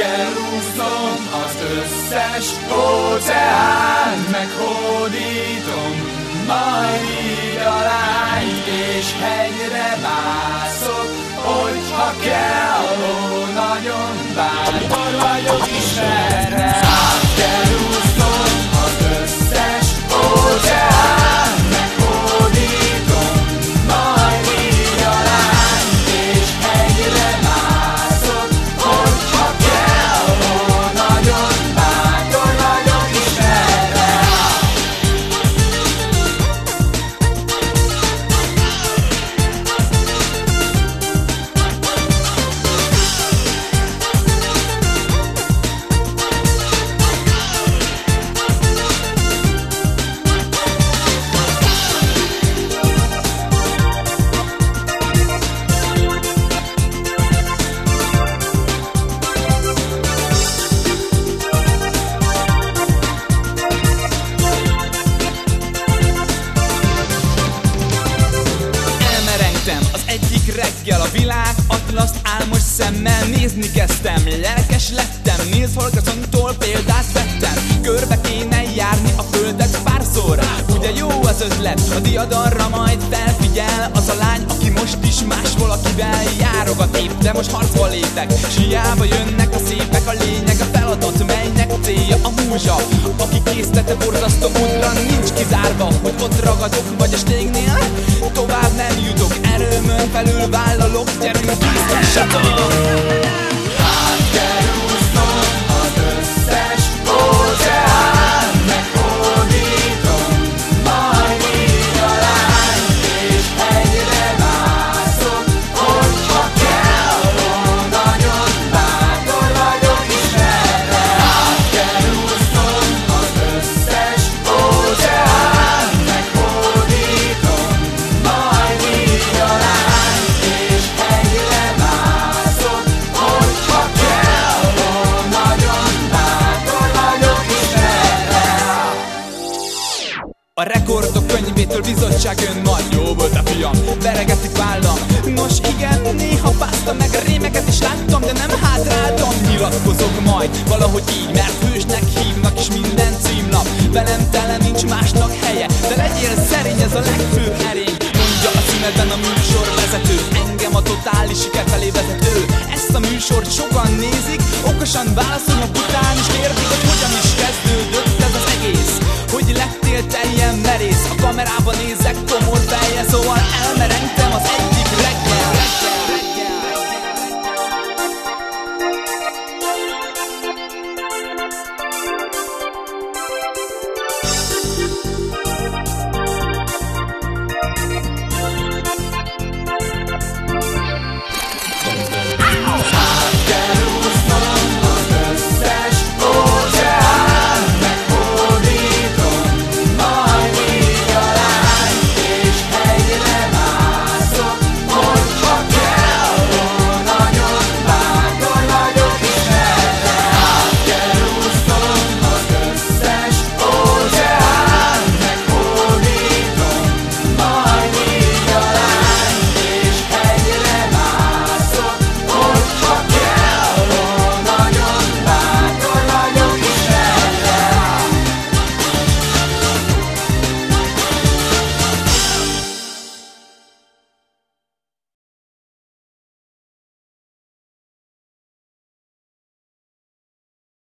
kell úsznom az összes óceán, meghódítom majd így a lányt, és hegyre mászok, hogyha kell, ó, nagyon bátor vagyok Istenre. Át kell úsznom az összes óceán, meghódítom majd így a lányt, és hegyre mászok, hogyha kell, ó, nagyon bátor vagyok Istenre. Az egyik reggel a világ atlaszt álmos szemmel nézni kezdtem. Lelkes lettem, Nils Holgerssontól példát vettem. Körbe kéne járni a földet párszor, ugye jó az ötlet, a diadalra majd felfigyel az a lány, aki most is más valakivel járogat épp, de most harcba lépek, s hiába jönnek a szépek, a lényeg a feladat, melynek célja a múzsa, aki késztete borzasztó útra, nincs kizárva, hogy ott ragadok, vagy a stégnél tovább nem jutok, erőmön felül vállalok, gyerünk tisztássatok! Át kell úsznom az összes óceán, meghódítom majd így a lányt, és hegyre mászok, hogyha kell, ó, nagyon bátor vagyok Istenre. Át kell úsznom az összes óceán, meghódítom majd így a lányt, és hegyre mászok, hogyha kell, ó, nagyon bátor vagyok Istenre. A rekordok könyvétől bizottság jön, majd jó volt a fiam, veregetik vállam. Nos igen, néha báztam meg a rémeket is láttam, de nem hátráltam, nyilatkozok majd valahogy így, mert hősnek hívnak is minden címlap. Velem tele nincs másnak helye, de legyél szerény, ez a legfőbb erény. Mondja a címedben a műsorvezető, engem a totális siker felé vezető. Ezt a műsort sokan nézik, okosan válaszolnak után, és kérdik, hogy hogyan is kezdődött ez az egész. Hogy lettél te ilyen merész, a kamerában néz